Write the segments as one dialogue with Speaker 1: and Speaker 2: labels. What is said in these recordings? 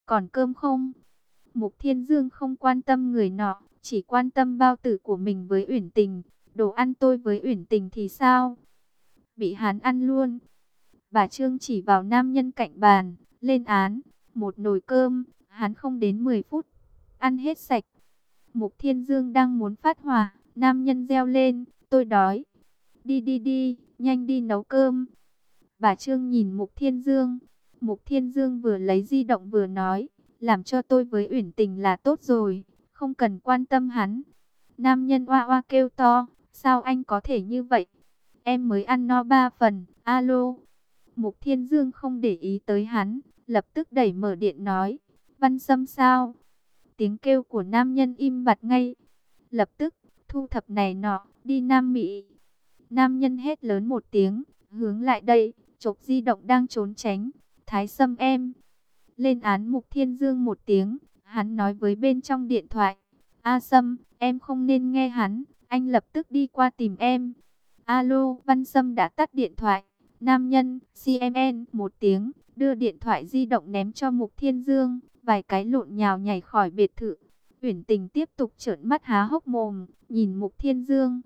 Speaker 1: Còn cơm không? Mục Thiên Dương không quan tâm người nọ, chỉ quan tâm bao tử của mình với Uyển Tình. Đồ ăn tôi với Uyển Tình thì sao? Bị hắn ăn luôn. Bà Trương chỉ vào nam nhân cạnh bàn, lên án. Một nồi cơm, hắn không đến 10 phút. Ăn hết sạch. Mục Thiên Dương đang muốn phát hỏa, nam nhân reo lên, tôi đói. Đi đi đi, nhanh đi nấu cơm. Bà Trương nhìn Mục Thiên Dương. Mục Thiên Dương vừa lấy di động vừa nói, làm cho tôi với Uyển Tình là tốt rồi, không cần quan tâm hắn. Nam nhân oa oa kêu to, sao anh có thể như vậy? Em mới ăn no 3 phần, alo. Mục Thiên Dương không để ý tới hắn, lập tức đẩy mở điện nói, Văn Sâm sao? Tiếng kêu của nam nhân im bặt ngay. Lập tức, thu thập này nọ, đi Nam Mỹ. Nam nhân hét lớn một tiếng, hướng lại đây, chộp di động đang trốn tránh. Thái Sâm em. Lên án Mục Thiên Dương một tiếng, hắn nói với bên trong điện thoại. A Sâm, em không nên nghe hắn, anh lập tức đi qua tìm em. Alo, Văn Sâm đã tắt điện thoại. Nam nhân, CMN, một tiếng, đưa điện thoại di động ném cho Mục Thiên Dương. Vài cái lộn nhào nhảy khỏi biệt thự. Uyển Tình tiếp tục trợn mắt há hốc mồm, nhìn Mục Thiên Dương.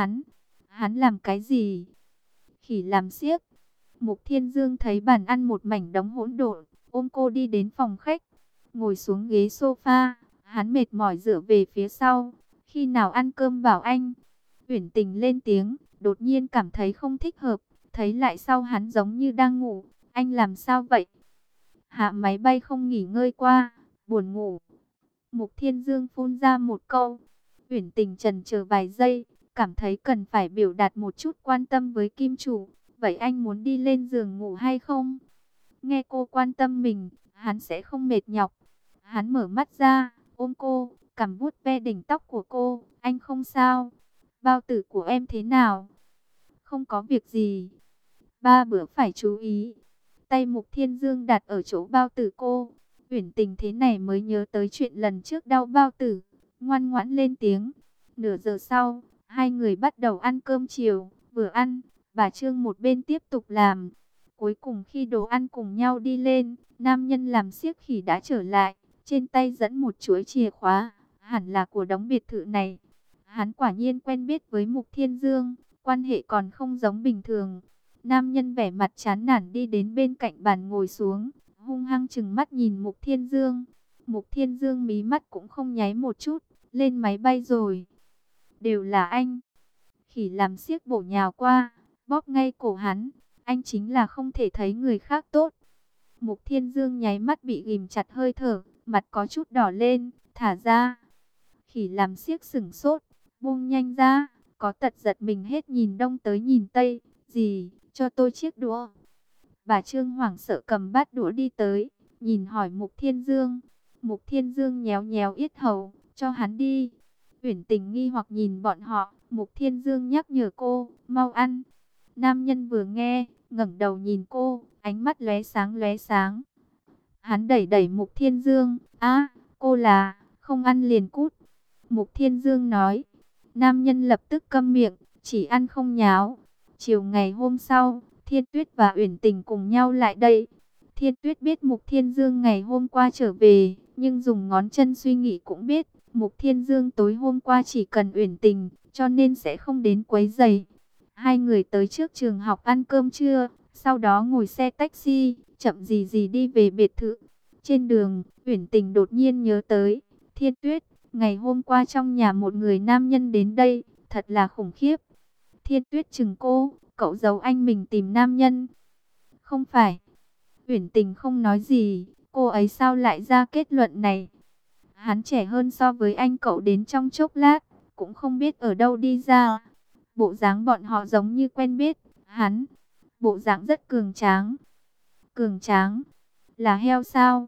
Speaker 1: Hắn làm cái gì? Khỉ làm xiếc. Mục Thiên Dương thấy bàn ăn một mảnh đống hỗn độn, ôm cô đi đến phòng khách, ngồi xuống ghế sofa. Hắn mệt mỏi dựa về phía sau. Khi nào ăn cơm bảo anh? Uyển Tình lên tiếng, đột nhiên cảm thấy không thích hợp. Thấy lại sau hắn giống như đang ngủ. Anh làm sao vậy? Hạ máy bay không nghỉ ngơi qua, buồn ngủ. Mục Thiên Dương phun ra một câu. Uyển Tình chần chờ vài giây, cảm thấy cần phải biểu đạt một chút quan tâm với Kim chủ. Vậy anh muốn đi lên giường ngủ hay không? Nghe cô quan tâm mình, hắn sẽ không mệt nhọc. Hắn mở mắt ra, ôm cô, cằm vuốt ve đỉnh tóc của cô. Anh không sao? Bao tử của em thế nào? Không có việc gì. 3 bữa phải chú ý. Tay Mục Thiên Dương đặt ở chỗ bao tử cô. Uyển Tình thế này mới nhớ tới chuyện lần trước đau bao tử, ngoan ngoãn lên tiếng. Nửa giờ sau, hai người bắt đầu ăn cơm chiều. Vừa ăn, bà Trương một bên tiếp tục làm. Cuối cùng khi đồ ăn cùng nhau đi lên, nam nhân làm xiếc khỉ đã trở lại, trên tay dẫn một chuỗi chìa khóa, hẳn là của đống biệt thự này. Hắn quả nhiên quen biết với Mục Thiên Dương, quan hệ còn không giống bình thường. Nam nhân vẻ mặt chán nản đi đến bên cạnh bàn ngồi xuống, hung hăng chừng mắt nhìn Mục Thiên Dương. Mục Thiên Dương mí mắt cũng không nháy một chút, lên máy bay rồi. Đều là anh. Khỉ làm xiếc bổ nhào qua, bóp ngay cổ hắn. Anh chính là không thể thấy người khác tốt. Mục Thiên Dương nháy mắt bị ghim chặt hơi thở, mặt có chút đỏ lên, thả ra. Khỉ làm xiếc sửng sốt, buông nhanh ra, có tật giật mình hết nhìn đông tới nhìn tây. Gì, cho tôi chiếc đũa. Bà Trương hoảng sợ cầm bát đũa đi tới, nhìn hỏi Mục Thiên Dương. Mục Thiên Dương nhéo nhéo yết hầu, cho hắn đi. Uyển Tình nghi hoặc nhìn bọn họ, Mục Thiên Dương nhắc nhở cô, mau ăn. Nam nhân vừa nghe, ngẩng đầu nhìn cô, ánh mắt lóe sáng lóe sáng. Hắn đẩy đẩy Mục Thiên Dương, cô là, không ăn liền cút. Mục Thiên Dương nói. Nam nhân lập tức câm miệng, chỉ ăn không nháo. Chiều ngày hôm sau, Thiên Tuyết và Uyển Tình cùng nhau lại đây. Thiên Tuyết biết Mục Thiên Dương ngày hôm qua trở về, nhưng dùng ngón chân suy nghĩ cũng biết, Mục Thiên Dương tối hôm qua chỉ cần Uyển Tình, cho nên sẽ không đến quấy rầy. Hai người tới trước trường học ăn cơm trưa, sau đó ngồi xe taxi, chậm gì gì đi về biệt thự. Trên đường, Uyển Tình đột nhiên nhớ tới, Thiên Tuyết, ngày hôm qua trong nhà một người nam nhân đến đây, thật là khủng khiếp. Thiên Tuyết chừng cô, cậu giấu anh mình tìm nam nhân. Không phải. Uyển Tình không nói gì, cô ấy sao lại ra kết luận này? Hắn trẻ hơn so với anh cậu đến trong chốc lát, cũng không biết ở đâu đi ra. Bộ dáng bọn họ giống như quen biết, hắn, bộ dáng rất cường tráng. Cường tráng? Là heo sao?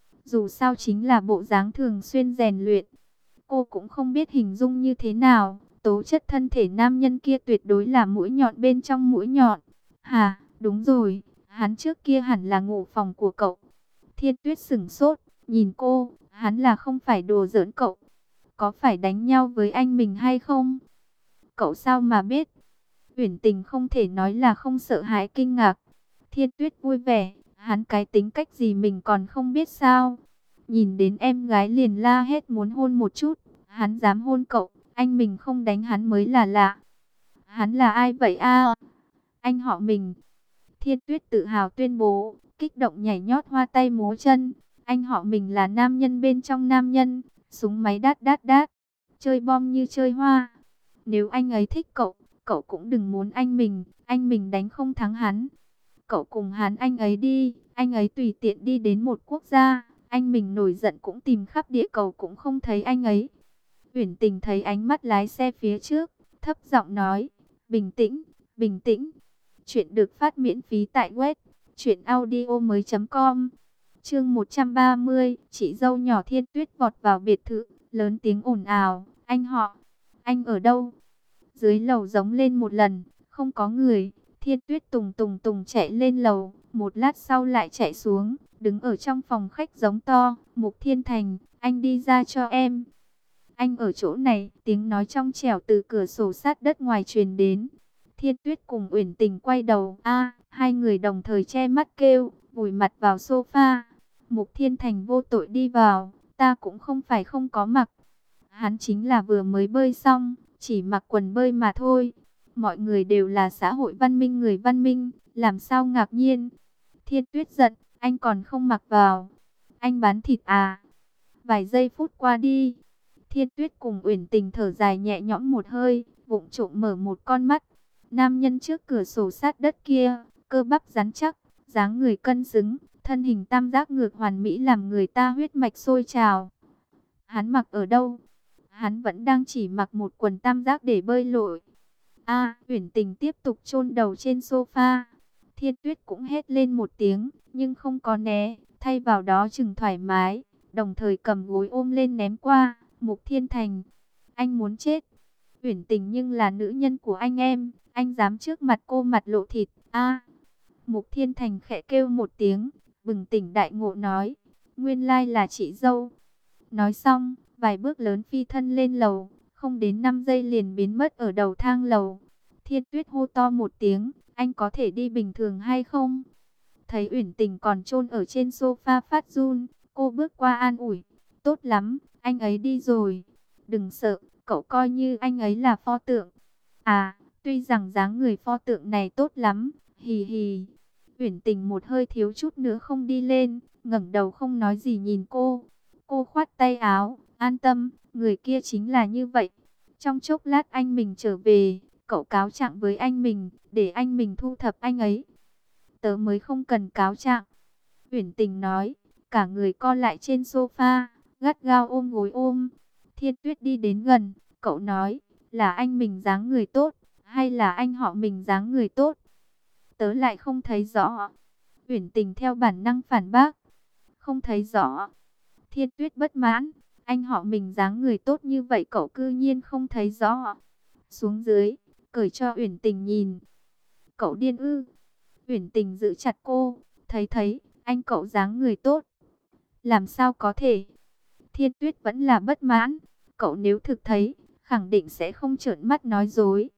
Speaker 1: Dù sao chính là bộ dáng thường xuyên rèn luyện. Cô cũng không biết hình dung như thế nào, tố chất thân thể nam nhân kia tuyệt đối là mũi nhọn bên trong mũi nhọn. Hà, đúng rồi, hắn trước kia hẳn là ngủ phòng của cậu. Thiên Tuyết sửng sốt, nhìn cô, hắn là không phải đùa giỡn cậu. Có phải đánh nhau với anh mình hay không? Cậu sao mà biết? Uyển Tình không thể nói là không sợ hãi kinh ngạc. Thiên Tuyết vui vẻ, hắn cái tính cách gì mình còn không biết sao? Nhìn đến em gái liền la hét muốn hôn một chút. Hắn dám hôn cậu, anh mình không đánh hắn mới là lạ. Hắn là ai vậy a? Anh họ mình. Thiên Tuyết tự hào tuyên bố, kích động nhảy nhót hoa tay múa chân. Anh họ mình là nam nhân bên trong nam nhân, súng máy đát đát đát, chơi bom như chơi hoa. Nếu anh ấy thích cậu, cậu cũng đừng muốn anh mình đánh không thắng hắn. Cậu cùng hắn anh ấy đi, anh ấy tùy tiện đi đến một quốc gia, anh mình nổi giận cũng tìm khắp địa cầu cũng không thấy anh ấy. Uyển Tình thấy ánh mắt lái xe phía trước, thấp giọng nói, bình tĩnh, bình tĩnh. Chuyện được phát miễn phí tại web truyệnaudiomoi.com. Chương 130, chị dâu nhỏ Thiên Tuyết vọt vào biệt thự, lớn tiếng ồn ào, anh họ, anh ở đâu? Dưới lầu giống lên một lần, không có người. Thiên Tuyết tùng tùng tùng chạy lên lầu, một lát sau lại chạy xuống, đứng ở trong phòng khách giống to, Mục Thiên Thành, anh đi ra cho em. Anh ở chỗ này, tiếng nói trong trẻo từ cửa sổ sát đất ngoài truyền đến. Thiên Tuyết cùng Uyển Tình quay đầu, hai người đồng thời che mắt kêu, vùi mặt vào sofa. Mục Thiên Thành vô tội đi vào, ta cũng không phải không có mặc. Hắn chính là vừa mới bơi xong, chỉ mặc quần bơi mà thôi. Mọi người đều là xã hội văn minh người văn minh, làm sao ngạc nhiên. Thiên Tuyết giận, anh còn không mặc vào. Anh bán thịt à? Vài giây phút qua đi. Thiên Tuyết cùng Uyển Tình thở dài nhẹ nhõm một hơi, vụng trộm mở một con mắt. Nam nhân trước cửa sổ sát đất kia, cơ bắp rắn chắc, dáng người cân xứng, thân hình tam giác ngược hoàn mỹ làm người ta huyết mạch sôi trào. Hắn mặc ở đâu? Hắn vẫn đang chỉ mặc một quần tam giác để bơi lội. Uyển Tình tiếp tục chôn đầu trên sofa. Thiên Tuyết cũng hét lên một tiếng, nhưng không có né, thay vào đó chừng thoải mái, đồng thời cầm gối ôm lên ném qua. Mục Thiên Thành, anh muốn chết. Uyển Tình nhưng là nữ nhân của anh dám trước mặt cô mặt lộ thịt. Mục Thiên Thành khẽ kêu một tiếng, bừng tỉnh đại ngộ nói, nguyên lai là chị dâu. Nói xong, vài bước lớn phi thân lên lầu, không đến 5 giây liền biến mất ở đầu thang lầu. Thiên Tuyết hô to một tiếng, anh có thể đi bình thường hay không? Thấy Uyển Tình còn chôn ở trên sofa phát run, cô bước qua an ủi, tốt lắm, anh ấy đi rồi. Đừng sợ, cậu coi như anh ấy là pho tượng. Tuy rằng dáng người pho tượng này tốt lắm, hì hì. Uyển Tình một hơi thiếu chút nữa không đi lên, ngẩng đầu không nói gì nhìn cô. Cô khoát tay áo, an tâm, người kia chính là như vậy. Trong chốc lát anh mình trở về, cậu cáo trạng với anh mình, để anh mình thu thập anh ấy. Tớ mới không cần cáo trạng. Uyển Tình nói, cả người co lại trên sofa, gắt gao ôm gối ôm. Thiên Tuyết đi đến gần, cậu nói, là anh mình dáng người tốt, hay là anh họ mình dáng người tốt? Tớ lại không thấy rõ. Uyển Tình theo bản năng phản bác, không thấy rõ. Thiên Tuyết bất mãn, anh họ mình dáng người tốt như vậy cậu cư nhiên không thấy rõ. Xuống dưới, cởi cho Uyển Tình nhìn. Cậu điên ư? Uyển Tình giữ chặt cô, thấy, anh cậu dáng người tốt. Làm sao có thể? Thiên Tuyết vẫn là bất mãn, cậu nếu thực thấy, khẳng định sẽ không trợn mắt nói dối.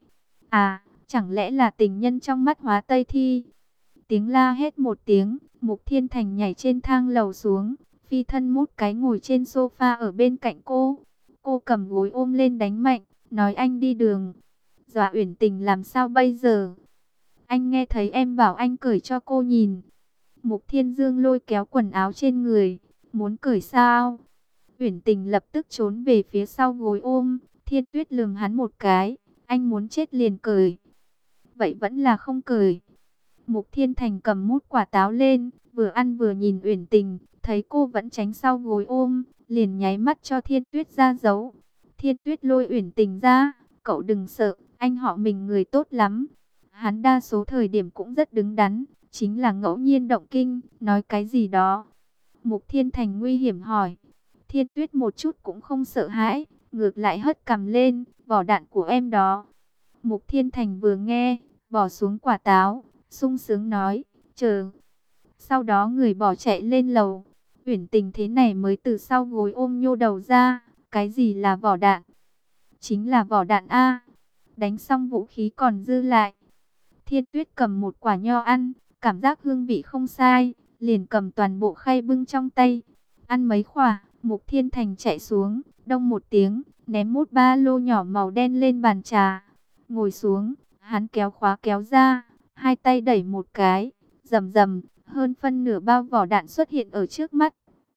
Speaker 1: Chẳng lẽ là tình nhân trong mắt Hóa Tây Thi? Tiếng la hét một tiếng, Mục Thiên Thành nhảy trên thang lầu xuống, phi thân mút cái ngồi trên sofa ở bên cạnh cô. Cô cầm gối ôm lên đánh mạnh, nói anh đi đường. Dọa Uyển Tình làm sao bây giờ? Anh nghe thấy em bảo anh cởi cho cô nhìn. Mục Thiên Dương lôi kéo quần áo trên người, muốn cởi sao? Uyển Tình lập tức trốn về phía sau gối ôm. Thiên Tuyết lườm hắn một cái, anh muốn chết liền cởi. Vậy vẫn là không cởi. Mục Thiên Thành cầm mút quả táo lên, vừa ăn vừa nhìn Uyển Tình, thấy cô vẫn tránh sau gối ôm, liền nháy mắt cho Thiên Tuyết ra dấu. Thiên Tuyết lôi Uyển Tình ra, cậu đừng sợ, anh họ mình người tốt lắm. Hắn đa số thời điểm cũng rất đứng đắn, chính là ngẫu nhiên động kinh, nói cái gì đó. Mục Thiên Thành nguy hiểm hỏi. Thiên Tuyết một chút cũng không sợ hãi, ngược lại hất cằm lên, vỏ đạn của em đó. Mục Thiên Thành vừa nghe, bỏ xuống quả táo, sung sướng nói, chờ. Sau đó người bỏ chạy lên lầu. Uyển Tình thế này mới từ sau gối ôm nhô đầu ra, cái gì là vỏ đạn? Chính là vỏ đạn a. Đánh xong vũ khí còn dư lại. Thiên Tuyết cầm một quả nho ăn, cảm giác hương vị không sai, liền cầm toàn bộ khay bưng trong tay. Ăn mấy khỏa, Mục Thiên Thành chạy xuống, đông một tiếng, ném một ba lô nhỏ màu đen lên bàn trà. Ngồi xuống, hắn kéo khóa kéo ra, hai tay đẩy một cái, rầm rầm, hơn phân nửa bao vỏ đạn xuất hiện ở trước mắt.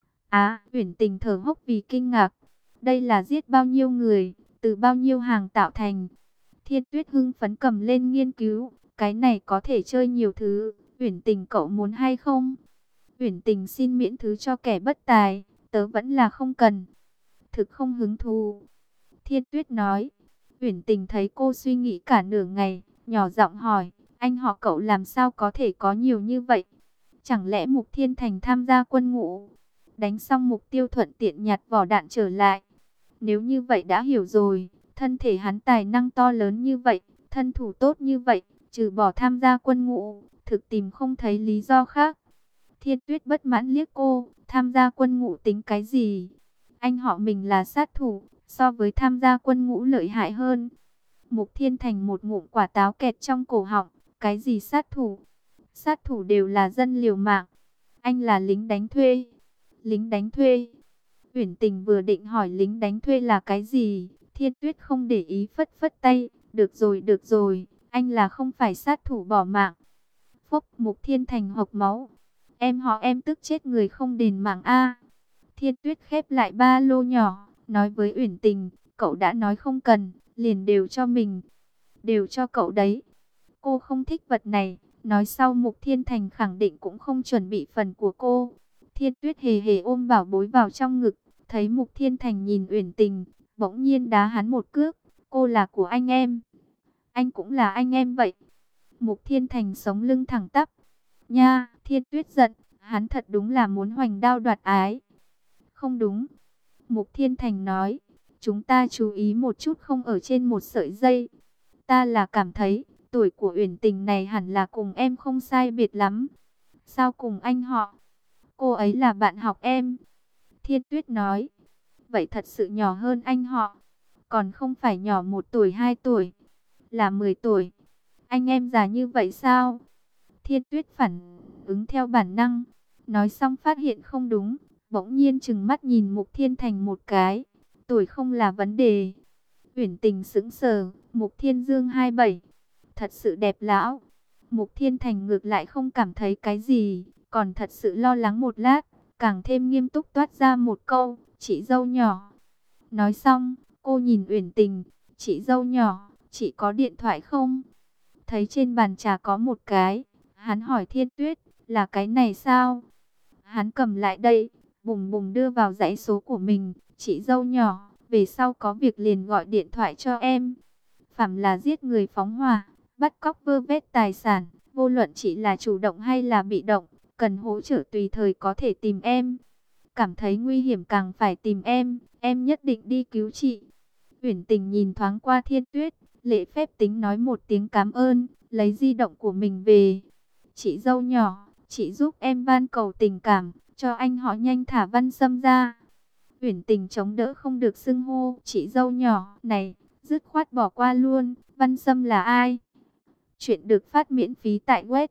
Speaker 1: Uyển Tình thở hốc vì kinh ngạc. Đây là giết bao nhiêu người, từ bao nhiêu hàng tạo thành. Thiên Tuyết hưng phấn cầm lên nghiên cứu, cái này có thể chơi nhiều thứ, Uyển Tình cậu muốn hay không? Uyển Tình xin miễn thứ cho kẻ bất tài, tớ vẫn là không cần. Thực không hứng thú. Thiên Tuyết nói. Uyển Tình thấy cô suy nghĩ cả nửa ngày, nhỏ giọng hỏi, anh họ cậu làm sao có thể có nhiều như vậy? Chẳng lẽ Mục Thiên Thành tham gia quân ngũ? Đánh xong mục tiêu thuận tiện nhặt vỏ đạn trở lại. Nếu như vậy đã hiểu rồi, thân thể hắn tài năng to lớn như vậy, thân thủ tốt như vậy, trừ bỏ tham gia quân ngũ, thực tìm không thấy lý do khác. Thiên Tuyết bất mãn liếc cô, tham gia quân ngũ tính cái gì? Anh họ mình là sát thủ, so với tham gia quân ngũ lợi hại hơn. Mục Thiên Thành một ngụm quả táo kẹt trong cổ họng, cái gì sát thủ? Sát thủ đều là dân liều mạng. Anh là lính đánh thuê. Lính đánh thuê? Uyển Tình vừa định hỏi lính đánh thuê là cái gì, Thiên Tuyết không để ý phất phất tay, được rồi, anh là không phải sát thủ bỏ mạng. Phốc, Mục Thiên Thành hộc máu. Em họ em tức chết người không đền mạng a. Thiên Tuyết khép lại ba lô nhỏ, nói với Uyển Tình, cậu đã nói không cần, liền đều cho mình. Đều cho cậu đấy. Cô không thích vật này, nói sau Mục Thiên Thành khẳng định cũng không chuẩn bị phần của cô. Thiên Tuyết hề hề ôm bảo bối vào trong ngực, thấy Mục Thiên Thành nhìn Uyển Tình, bỗng nhiên đá hắn một cước, cô là của anh em. Anh cũng là anh em vậy. Mục Thiên Thành sống lưng thẳng tắp. Nha, Thiên Tuyết giận, hắn thật đúng là muốn hoành đao đoạt ái. Không đúng. Mục Thiên Thành nói, chúng ta chú ý một chút không ở trên một sợi dây. Ta là cảm thấy, tuổi của Uyển Tình này hẳn là cùng em không sai biệt lắm. Sao cùng anh họ? Cô ấy là bạn học em. Thiên Tuyết nói, vậy thật sự nhỏ hơn anh họ. Còn không phải nhỏ 1 tuổi 2 tuổi, là 10 tuổi. Anh em già như vậy sao? Thiên Tuyết phản ứng theo bản năng, nói xong phát hiện không đúng, bỗng nhiên trừng mắt nhìn Mục Thiên Thành một cái. Tuổi không là vấn đề. Uyển Tình sững sờ, Mục Thiên Dương 27, thật sự đẹp lão. Mục Thiên Thành ngược lại không cảm thấy cái gì, còn thật sự lo lắng một lát, càng thêm nghiêm túc toát ra một câu, chị dâu nhỏ. Nói xong, cô nhìn Uyển Tình, chị dâu nhỏ, chị có điện thoại không? Thấy trên bàn trà có một cái, hắn hỏi Thiên Tuyết, là cái này sao? Hắn cầm lại đây, bùng bùng đưa vào dãy số của mình, chị dâu nhỏ, về sau có việc liền gọi điện thoại cho em. Phàm là giết người phóng hỏa, bắt cóc vơ vét tài sản, vô luận chị là chủ động hay là bị động, cần hỗ trợ tùy thời có thể tìm em. Cảm thấy nguy hiểm càng phải tìm em nhất định đi cứu chị. Uyển Tình nhìn thoáng qua Thiên Tuyết, lễ phép tính nói một tiếng cảm ơn, lấy di động của mình về. Chị dâu nhỏ, chị giúp em van cầu tình cảm, cho anh họ nhanh thả Văn Sâm ra. Uyển Tình chống đỡ không được xưng hô, chị dâu nhỏ này, dứt khoát bỏ qua luôn, Văn Sâm là ai? Chuyện được phát miễn phí tại web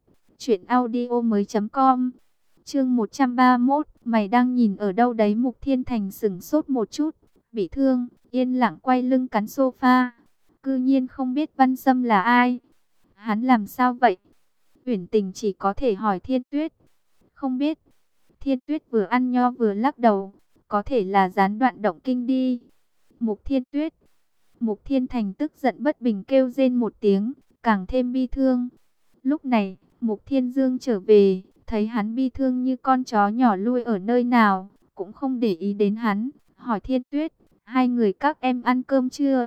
Speaker 1: truyệnaudiomoi.com. Chương 131, mày đang nhìn ở đâu đấy? Mục Thiên Thành sững sốt một chút, bị thương, yên lặng quay lưng cắn sofa. Cư nhiên không biết Văn Sâm là ai. Hắn làm sao vậy? Uyển Tình chỉ có thể hỏi Thiên Tuyết. Không biết. Thiên Tuyết vừa ăn nho vừa lắc đầu. Có thể là gián đoạn động kinh đi. Mục Thiên Tuyết. Mục Thiên Thành tức giận bất bình kêu rên một tiếng, càng thêm bi thương. Lúc này, Mục Thiên Dương trở về, thấy hắn bi thương như con chó nhỏ lui ở nơi nào, cũng không để ý đến hắn, hỏi Thiên Tuyết, hai người các em ăn cơm chưa?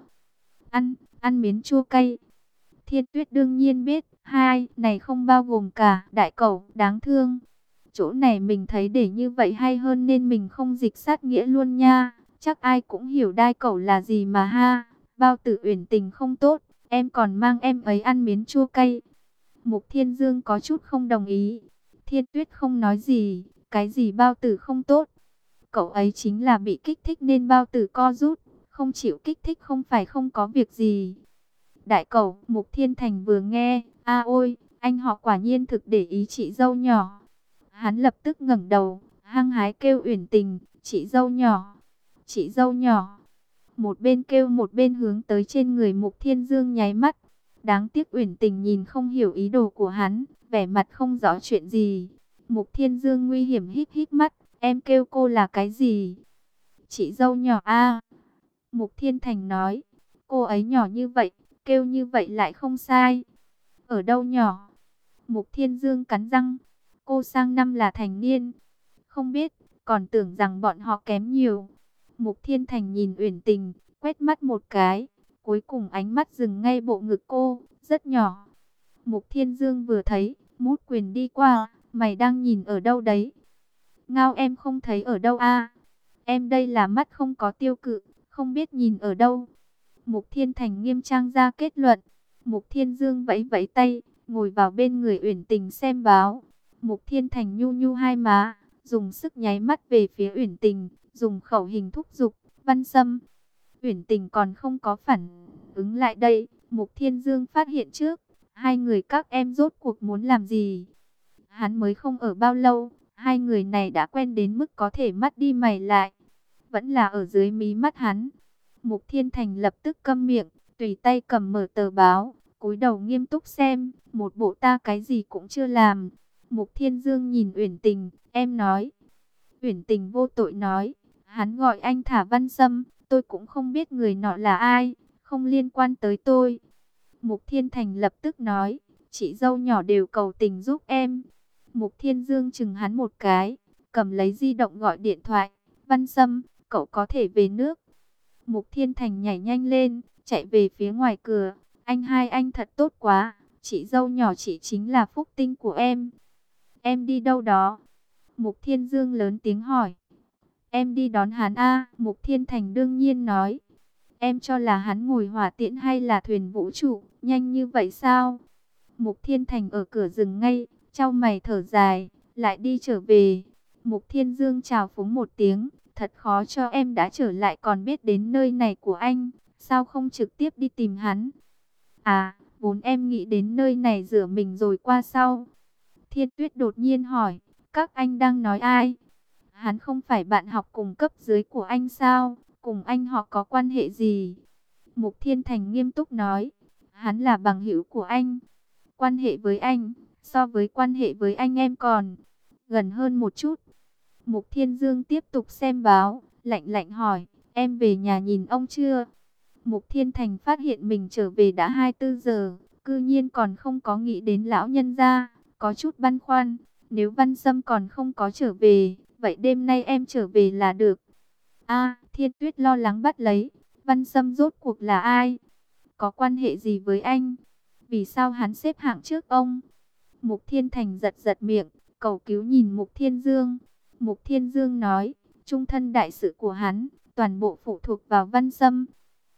Speaker 1: Ăn miến chua cay. Thiên Tuyết đương nhiên biết, hai này không bao gồm cả đại cẩu, đáng thương. Chỗ này mình thấy để như vậy hay hơn nên mình không dịch sát nghĩa luôn nha. Chắc ai cũng hiểu đai cẩu là gì mà ha. Bao Tử Uyển Tình không tốt, em còn mang em ấy ăn miến chua cay. Mục Thiên Dương có chút không đồng ý. Thiên Tuyết không nói gì, cái gì Bao Tử không tốt. Cậu ấy chính là bị kích thích nên Bao Tử co rút, không chịu kích thích không phải không có việc gì. Đại cẩu, Mục Thiên Thành vừa nghe, ôi, anh họ quả nhiên thực để ý chị dâu nhỏ. Hắn lập tức ngẩng đầu, hăng hái kêu Uyển Tình, chị dâu nhỏ, chị dâu nhỏ. Một bên kêu một bên hướng tới trên người Mục Thiên Dương nháy mắt. Đáng tiếc Uyển Tình nhìn không hiểu ý đồ của hắn, vẻ mặt không rõ chuyện gì. Mục Thiên Dương nguy hiểm híp híp mắt, em kêu cô là cái gì? Chị dâu nhỏ a. Mục Thiên Thành nói, cô ấy nhỏ như vậy, kêu như vậy lại không sai. Ở đâu nhỏ? Mục Thiên Dương cắn răng, cô sang năm là thành niên. Không biết, còn tưởng rằng bọn họ kém nhiều. Mục Thiên Thành nhìn Uyển Tình, quét mắt một cái, cuối cùng ánh mắt dừng ngay bộ ngực cô, rất nhỏ. Mục Thiên Dương vừa thấy, mút quyền đi qua, mày đang nhìn ở đâu đấy? Ngao em không thấy ở đâu a. Em đây là mắt không có tiêu cự, không biết nhìn ở đâu. Mục Thiên Thành nghiêm trang ra kết luận. Mục Thiên Dương vẫy vẫy tay, ngồi vào bên người Uyển Tình xem báo. Mục Thiên Thành nhu nhu hai má, dùng sức nháy mắt về phía Uyển Tình, dùng khẩu hình thúc giục, Văn Sâm. Uyển Tình còn không có phản ứng lại đây, Mục Thiên Dương phát hiện trước, hai người các em rốt cuộc muốn làm gì? Hắn mới không ở bao lâu, hai người này đã quen đến mức có thể mắt đi mày lại, vẫn là ở dưới mí mắt hắn. Mục Thiên Thành lập tức câm miệng, tùy tay cầm mở tờ báo, cúi đầu nghiêm túc xem, một bộ ta cái gì cũng chưa làm. Mục Thiên Dương nhìn Uyển Tình, em nói. Uyển Tình vô tội nói, hắn gọi anh thả Văn Sâm, tôi cũng không biết người nọ là ai, không liên quan tới tôi. Mục Thiên Thành lập tức nói, chị dâu nhỏ đều cầu tình giúp em. Mục Thiên Dương chừng hắn một cái, cầm lấy di động gọi điện thoại, Văn Sâm, cậu có thể về nước. Mục Thiên Thành nhảy nhanh lên, chạy về phía ngoài cửa, anh hai anh thật tốt quá, chị dâu nhỏ chị chính là phúc tinh của em. Em đi đâu đó? Mục Thiên Dương lớn tiếng hỏi. Em đi đón hắn a. Mục Thiên Thành đương nhiên nói. Em cho là hắn ngồi hỏa tiễn hay là thuyền vũ trụ, nhanh như vậy sao? Mục Thiên Thành ở cửa dừng ngay, chau mày thở dài, lại đi trở về. Mục Thiên Dương chào phúng một tiếng, thật khó cho em đã trở lại còn biết đến nơi này của anh, sao không trực tiếp đi tìm hắn? À, vốn em nghĩ đến nơi này rửa mình rồi qua sau. Thiên Tuyết đột nhiên hỏi, các anh đang nói ai? Hắn không phải bạn học cùng cấp dưới của anh sao? Cùng anh họ có quan hệ gì? Mục Thiên Thành nghiêm túc nói, hắn là bằng hữu của anh. Quan hệ với anh, so với quan hệ với anh em còn gần hơn một chút. Mục Thiên Dương tiếp tục xem báo, lạnh lạnh hỏi, em về nhà nhìn ông chưa? Mục Thiên Thành phát hiện mình trở về đã 24 giờ, cư nhiên còn không có nghĩ đến lão nhân gia, có chút băn khoăn. Nếu Văn Sâm còn không có trở về, vậy đêm nay em trở về là được. A, Thiên Tuyết lo lắng bắt lấy, Văn Sâm rốt cuộc là ai? Có quan hệ gì với anh? Vì sao hắn xếp hạng trước ông? Mục Thiên Thành giật giật miệng, cầu cứu nhìn Mục Thiên Dương. Mục Thiên Dương nói, trung thân đại sự của hắn, toàn bộ phụ thuộc vào Văn Sâm.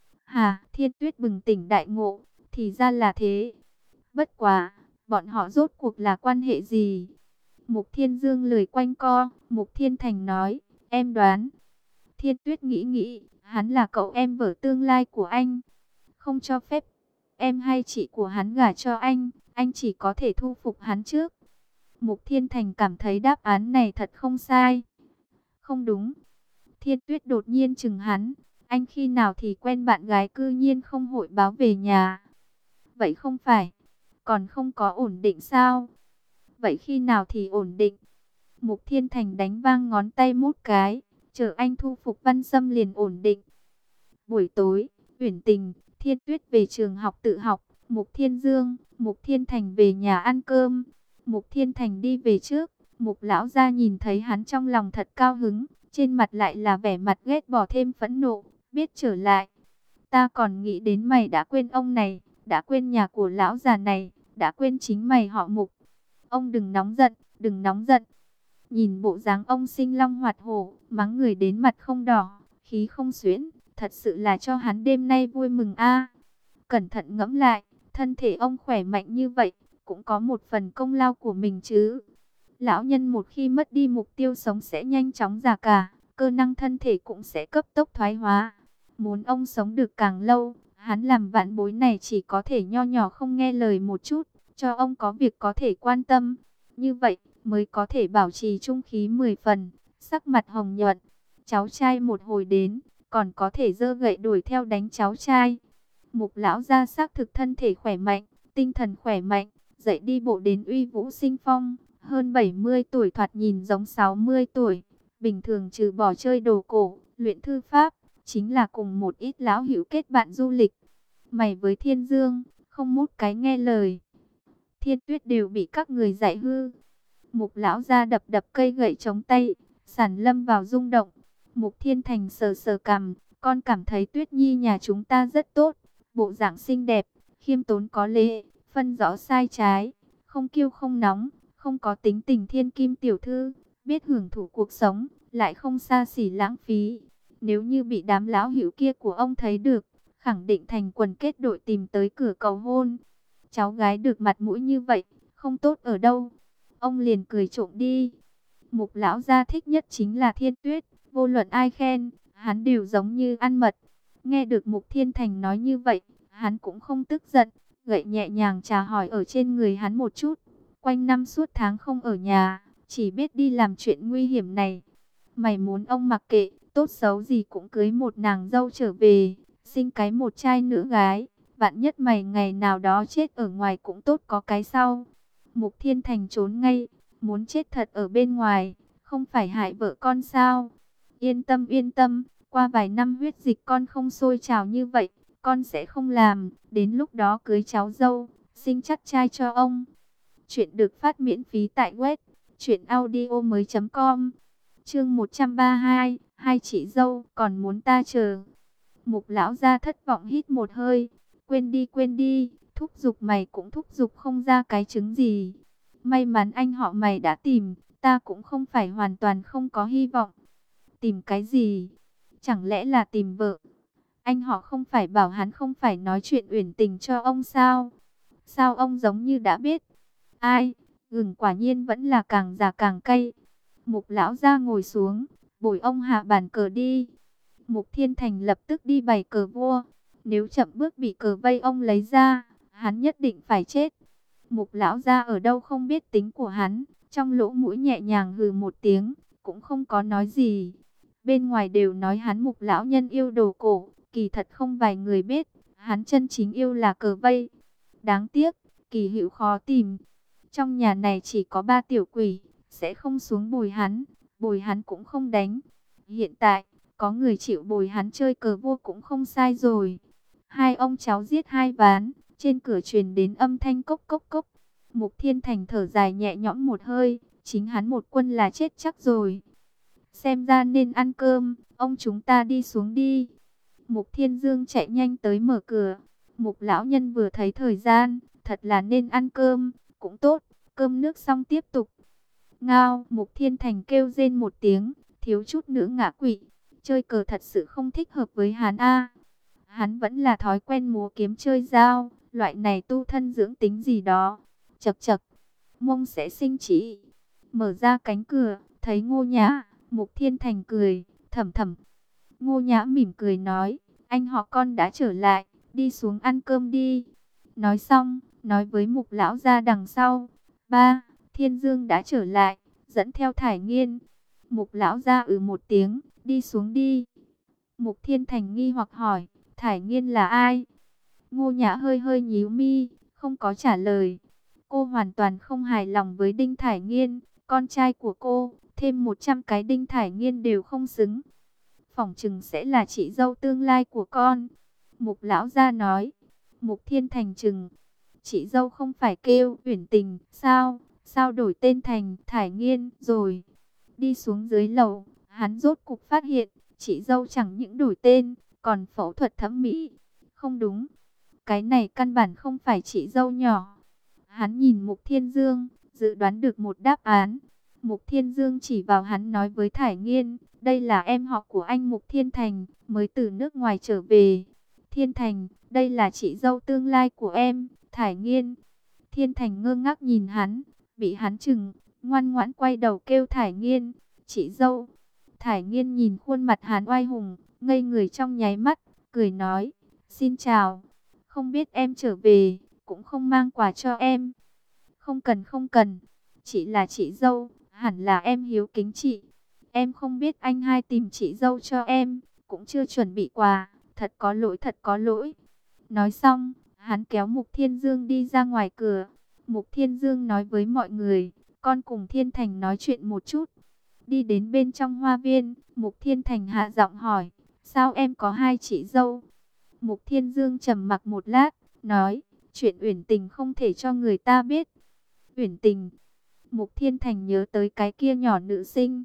Speaker 1: Hà, Thiên Tuyết bừng tỉnh đại ngộ, thì ra là thế. Bất quá, bọn họ rốt cuộc là quan hệ gì? Mục Thiên Dương lười quanh co, Mục Thiên Thành nói, em đoán. Thiên Tuyết nghĩ nghĩ, hắn là cậu em vợ tương lai của anh. Không cho phép em hay chị của hắn gả cho anh chỉ có thể thu phục hắn trước. Mục Thiên Thành cảm thấy đáp án này thật không sai. Không đúng. Thiên Tuyết đột nhiên chừng hắn, anh khi nào thì quen bạn gái cư nhiên không hội báo về nhà. Vậy không phải, còn không có ổn định sao? Vậy khi nào thì ổn định? Mục Thiên Thành đánh vang ngón tay mút cái, chờ anh thu phục Văn Sâm liền ổn định. Buổi tối, Uyển Tình, Thiên Tuyết về trường học tự học, Mục Thiên Dương, Mục Thiên Thành về nhà ăn cơm. Mục Thiên Thành đi về trước, Mục lão gia nhìn thấy hắn trong lòng thật cao hứng, trên mặt lại là vẻ mặt ghét bỏ thêm phẫn nộ, biết trở lại. Ta còn nghĩ đến mày đã quên ông này, đã quên nhà của lão già này, đã quên chính mày họ Mục. Ông đừng nóng giận, đừng nóng giận. Nhìn bộ dáng ông sinh long hoạt hổ, mắng người đến mặt không đỏ, khí không xuyễn, thật sự là cho hắn đêm nay vui mừng a. Cẩn thận ngẫm lại, thân thể ông khỏe mạnh như vậy, cũng có một phần công lao của mình chứ. Lão nhân một khi mất đi mục tiêu sống sẽ nhanh chóng già cả, cơ năng thân thể cũng sẽ cấp tốc thoái hóa. Muốn ông sống được càng lâu, hắn làm vạn bối này chỉ có thể nho nhỏ không nghe lời một chút, cho ông có việc có thể quan tâm. Như vậy, mới có thể bảo trì trung khí 10 phần, sắc mặt hồng nhuận. Cháu trai một hồi đến, còn có thể giơ gậy đuổi theo đánh cháu trai. Mục lão gia xác thực thân thể khỏe mạnh, tinh thần khỏe mạnh, dậy đi bộ đến uy vũ sinh phong, hơn 70 tuổi thoạt nhìn giống 60 tuổi. Bình thường trừ bỏ chơi đồ cổ, luyện thư pháp, chính là cùng một ít lão hữu kết bạn du lịch. Mày với Thiên Dương, không mút cái nghe lời. Thiên Tuyết đều bị các người dạy hư. Mục lão ra đập đập cây gậy chống tay, Sản lâm vào rung động. Mục Thiên Thành sờ sờ cằm, con cảm thấy Tuyết Nhi nhà chúng ta rất tốt. Bộ dạng xinh đẹp, khiêm tốn có lễ, phân rõ sai trái, không kiêu không nóng, không có tính tình thiên kim tiểu thư, biết hưởng thụ cuộc sống, lại không xa xỉ lãng phí. Nếu như bị đám lão hữu kia của ông thấy được, khẳng định thành quần kết đội tìm tới cửa cầu hôn. Cháu gái được mặt mũi như vậy, không tốt ở đâu. Ông liền cười trộm đi. Mục lão gia thích nhất chính là Thiên Tuyết, vô luận ai khen, hắn đều giống như ăn mật. Nghe được Mục Thiên Thành nói như vậy, hắn cũng không tức giận, gậy nhẹ nhàng chà hỏi ở trên người hắn một chút. Quanh năm suốt tháng không ở nhà, chỉ biết đi làm chuyện nguy hiểm này. Mày muốn ông mặc kệ, tốt xấu gì cũng cưới một nàng dâu trở về, sinh cái một trai nữ gái. Vạn nhất mày ngày nào đó chết ở ngoài cũng tốt có cái sau. Mục Thiên Thành trốn ngay, muốn chết thật ở bên ngoài, không phải hại vợ con sao? Yên tâm, qua vài năm huyết dịch con không sôi trào như vậy, con sẽ không làm, đến lúc đó cưới cháu dâu, sinh chắc trai cho ông. Chuyện được phát miễn phí tại web truyệnaudiomoi.com. Chương 132, hai chị dâu còn muốn ta chờ. Mục lão gia thất vọng hít một hơi, quên đi, thúc giục mày cũng thúc giục không ra cái trứng gì. May mắn anh họ mày đã tìm, ta cũng không phải hoàn toàn không có hy vọng. Tìm cái gì? Chẳng lẽ là tìm vợ? Anh họ không phải bảo hắn không phải nói chuyện uyển tình cho ông sao? Sao ông giống như đã biết? Ai? Gừng quả nhiên vẫn là càng già càng cay. Mục lão gia ngồi xuống, bồi ông hạ bàn cờ đi. Mục Thiên Thành lập tức đi bày cờ vua. Nếu chậm bước bị cờ vây ông lấy ra, hắn nhất định phải chết. Mục lão gia ở đâu không biết tính của hắn, trong lỗ mũi nhẹ nhàng hừ một tiếng, cũng không có nói gì. Bên ngoài đều nói hắn Mục lão nhân yêu đồ cổ, kỳ thật không vài người biết, hắn chân chính yêu là cờ vây. Đáng tiếc, kỳ hữu khó tìm. Trong nhà này chỉ có 3 tiểu quỷ, sẽ không xuống bồi hắn cũng không đánh. Hiện tại, có người chịu bồi hắn chơi cờ vua cũng không sai rồi. Hai ông cháu giết hai ván, trên cửa truyền đến âm thanh cốc cốc cốc. Mục Thiên Thành thở dài nhẹ nhõm một hơi, chính hắn một quân là chết chắc rồi. Xem ra nên ăn cơm, ông chúng ta đi xuống đi. Mục Thiên Dương chạy nhanh tới mở cửa. Mục lão nhân vừa thấy thời gian, thật là nên ăn cơm, cũng tốt, cơm nước xong tiếp tục. Ngao, Mục Thiên Thành kêu rên một tiếng, thiếu chút nữa ngã quỵ. Chơi cờ thật sự không thích hợp với hắn a. Hắn vẫn là thói quen múa kiếm chơi dao, loại này tu thân dưỡng tính gì đó. Chậc chậc, mông sẽ sinh chỉ. Mở ra cánh cửa, thấy Ngô Nhã, Mục Thiên Thành cười, thầm thầm. Ngô Nhã mỉm cười nói, anh họ con đã trở lại, đi xuống ăn cơm đi. Nói xong, nói với Mục lão ra đằng sau. Ba, Thiên Dương đã trở lại, dẫn theo Thải Nghiên. Mục lão ra một tiếng, đi xuống đi. Mục Thiên Thành nghi hoặc hỏi, Thải Nghiên là ai? Ngô Nhã hơi hơi nhíu mi, không có trả lời. Cô hoàn toàn không hài lòng với Đinh Thải Nghiên, con trai của cô, thêm 100 cái Đinh Thải Nghiên đều không xứng. Phỏng chừng sẽ là chị dâu tương lai của con. Mục lão gia nói. Mục Thiên Thành chừng, chị dâu không phải kêu Uyển Tình sao? Sao đổi tên thành Thải Nghiên rồi? Đi xuống dưới lầu, hắn rốt cục phát hiện, chị dâu chẳng những đổi tên, còn phẫu thuật thẩm mỹ. Không đúng, cái này căn bản không phải chị dâu nhỏ. Hắn nhìn Mục Thiên Dương, dự đoán được một đáp án. Mục Thiên Dương chỉ vào hắn nói với Thải Nghiên, đây là em họ của anh Mục Thiên Thành, mới từ nước ngoài trở về. Thiên Thành, đây là chị dâu tương lai của em, Thải Nghiên. Thiên Thành ngơ ngác nhìn hắn, bị hắn chừng, ngoan ngoãn quay đầu kêu Thải Nghiên, chị dâu. Thải Nghiên nhìn khuôn mặt hắn oai hùng, ngây người trong nháy mắt, cười nói, xin chào, không biết em trở về, cũng không mang quà cho em. Không cần, Chị là chị dâu, hẳn là em hiếu kính chị. Em không biết anh hai tìm chị dâu cho em, cũng chưa chuẩn bị quà, thật có lỗi, thật có lỗi. Nói xong, hắn kéo Mục Thiên Dương đi ra ngoài cửa. Mục Thiên Dương nói với mọi người, con cùng Thiên Thành nói chuyện một chút. Đi đến bên trong hoa viên, Mục Thiên Thành hạ giọng hỏi, sao em có hai chị dâu? Mục Thiên Dương trầm mặc một lát, nói, chuyện Uyển Tình không thể cho người ta biết. Uyển Tình? Mục Thiên Thành nhớ tới cái kia nhỏ nữ sinh,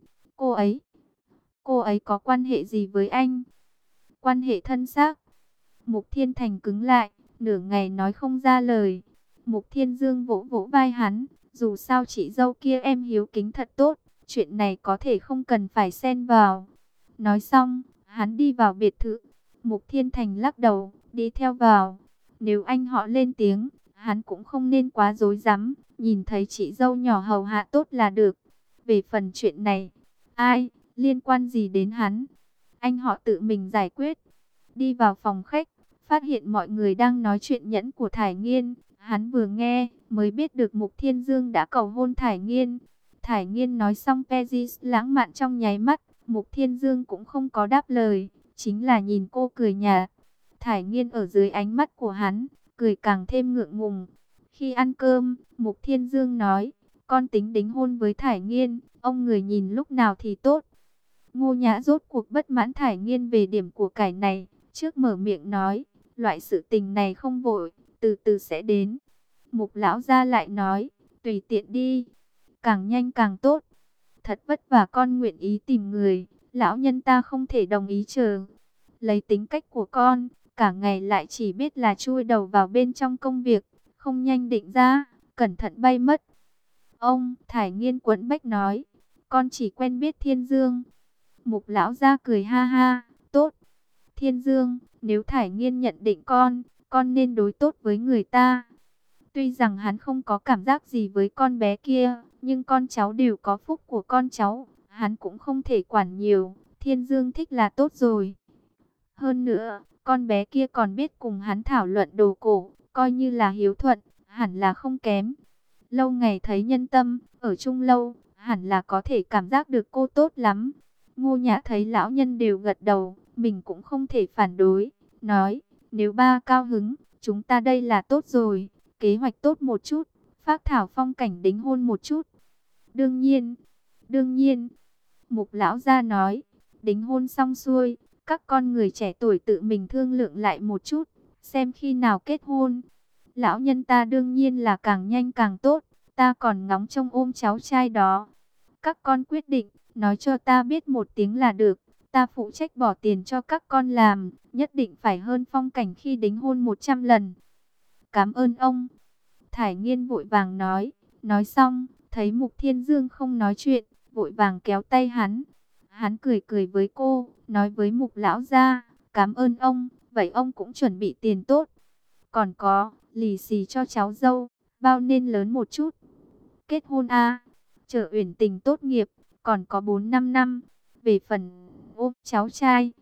Speaker 1: cô ấy có quan hệ gì với anh? Quan hệ thân xác. Mục Thiên Thành cứng lại, nửa ngày nói không ra lời. Mục Thiên Dương vỗ vỗ vai hắn, dù sao chị dâu kia em hiếu kính thật tốt, chuyện này có thể không cần phải xen vào. Nói xong, hắn đi vào biệt thự. Mục Thiên Thành lắc đầu, đi theo vào. Nếu anh họ lên tiếng, hắn cũng không nên quá rối rắm, nhìn thấy chị dâu nhỏ hầu hạ tốt là được. Về phần chuyện này, ai, liên quan gì đến hắn? Anh họ tự mình giải quyết. Đi vào phòng khách, phát hiện mọi người đang nói chuyện nhẫn của Thải Nghiên. Hắn vừa nghe, mới biết được Mục Thiên Dương đã cầu hôn Thải Nghiên. Thải Nghiên nói xong Pezis lãng mạn trong nháy mắt, Mục Thiên Dương cũng không có đáp lời, chính là nhìn cô cười nhạt. Thải Nghiên ở dưới ánh mắt của hắn, cười càng thêm ngượng ngùng. Khi ăn cơm, Mục Thiên Dương nói, con tính đính hôn với Thải Nghiên, ông người nhìn lúc nào thì tốt. Ngô Nhã rốt cuộc bất mãn Thải Nghiên về điểm của cải này, trước mở miệng nói, loại sự tình này không vội, từ từ sẽ đến. Mục lão gia lại nói, tùy tiện đi, càng nhanh càng tốt. Thật vất vả con nguyện ý tìm người, lão nhân ta không thể đồng ý chờ. Lấy tính cách của con, cả ngày lại chỉ biết là chui đầu vào bên trong công việc, không nhanh định ra, cẩn thận bay mất. Ông, Thải Nghiên quẫn bách nói, con chỉ quen biết Thiên Dương. Mục lão gia cười ha ha, tốt. Thiên Dương, nếu Thải Nghiên nhận định con nên đối tốt với người ta. Tuy rằng hắn không có cảm giác gì với con bé kia, nhưng con cháu đều có phúc của con cháu, hắn cũng không thể quản nhiều, Thiên Dương thích là tốt rồi. Hơn nữa, con bé kia còn biết cùng hắn thảo luận đồ cổ, coi như là hiếu thuận, hẳn là không kém. Lâu ngày thấy nhân tâm, ở chung lâu, hẳn là có thể cảm giác được cô tốt lắm. Ngô Nhã thấy lão nhân đều gật đầu, mình cũng không thể phản đối, nói, nếu ba cao hứng, chúng ta đây là tốt rồi, kế hoạch tốt một chút, phác thảo phong cảnh đính hôn một chút. Đương nhiên, Mục lão gia nói, đính hôn xong xuôi, các con người trẻ tuổi tự mình thương lượng lại một chút, xem khi nào kết hôn. Lão nhân ta đương nhiên là càng nhanh càng tốt, ta còn ngóng trông ôm cháu trai đó. Các con quyết định, nói cho ta biết một tiếng là được, ta phụ trách bỏ tiền cho các con làm, nhất định phải hơn phong cảnh khi đính hôn 100 lần. Cảm ơn ông. Thải Nghiên vội vàng nói xong, thấy Mục Thiên Dương không nói chuyện, vội vàng kéo tay hắn. Hắn cười cười với cô, nói với Mục lão gia, cảm ơn ông, vậy ông cũng chuẩn bị tiền tốt. Còn có, lì xì cho cháu dâu, bao nên lớn một chút. Kết hôn chờ Uyển Tình tốt nghiệp, còn có 4-5 năm. Về phần ôm cháu trai,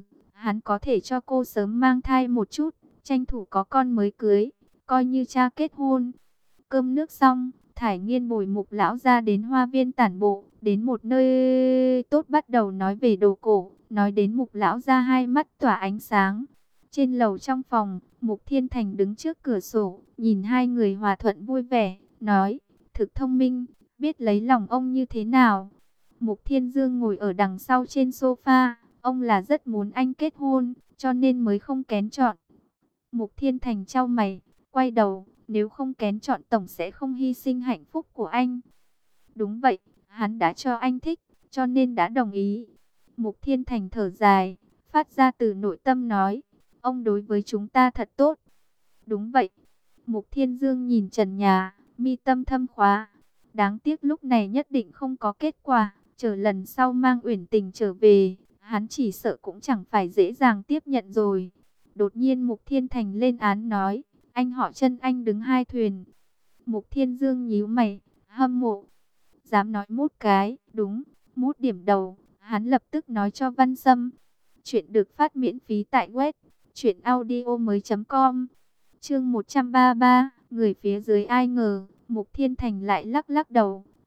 Speaker 1: hắn có thể cho cô sớm mang thai một chút, tranh thủ có con mới cưới, coi như cha kết hôn. Cơm nước xong, Thải Nghiên bồi Mục lão gia đến hoa viên tản bộ, đến một nơi tốt bắt đầu nói về đồ cổ, nói đến Mục lão gia hai mắt tỏa ánh sáng. Trên lầu trong phòng, Mục Thiên Thành đứng trước cửa sổ, nhìn hai người hòa thuận vui vẻ, nói, thực thông minh, biết lấy lòng ông như thế nào. Mục Thiên Dương ngồi ở đằng sau trên sofa, ông là rất muốn anh kết hôn, cho nên mới không kén chọn. Mục Thiên Thành chau mày, quay đầu, nếu không kén chọn tổng sẽ không hy sinh hạnh phúc của anh. Đúng vậy, hắn đã cho anh thích, cho nên đã đồng ý. Mục Thiên Thành thở dài, phát ra từ nội tâm nói, ông đối với chúng ta thật tốt. Đúng vậy. Mục Thiên Dương nhìn trần nhà, mi tâm thâm khóa. Đáng tiếc lúc này nhất định không có kết quả, chờ lần sau mang Uyển Tình trở về, hắn chỉ sợ cũng chẳng phải dễ dàng tiếp nhận rồi. Đột nhiên Mục Thiên Thành lên án nói, anh họ Chân anh đứng hai thuyền. Mục Thiên Dương nhíu mày, hâm mộ. Dám nói mút cái, đúng, mút điểm đầu. Hắn lập tức nói cho Văn Sâm. Chuyện được phát miễn phí tại web truyệnaudiomoi.com. Chương 133, người phía dưới ai ngờ, Mục Thiên Thành lại lắc lắc đầu,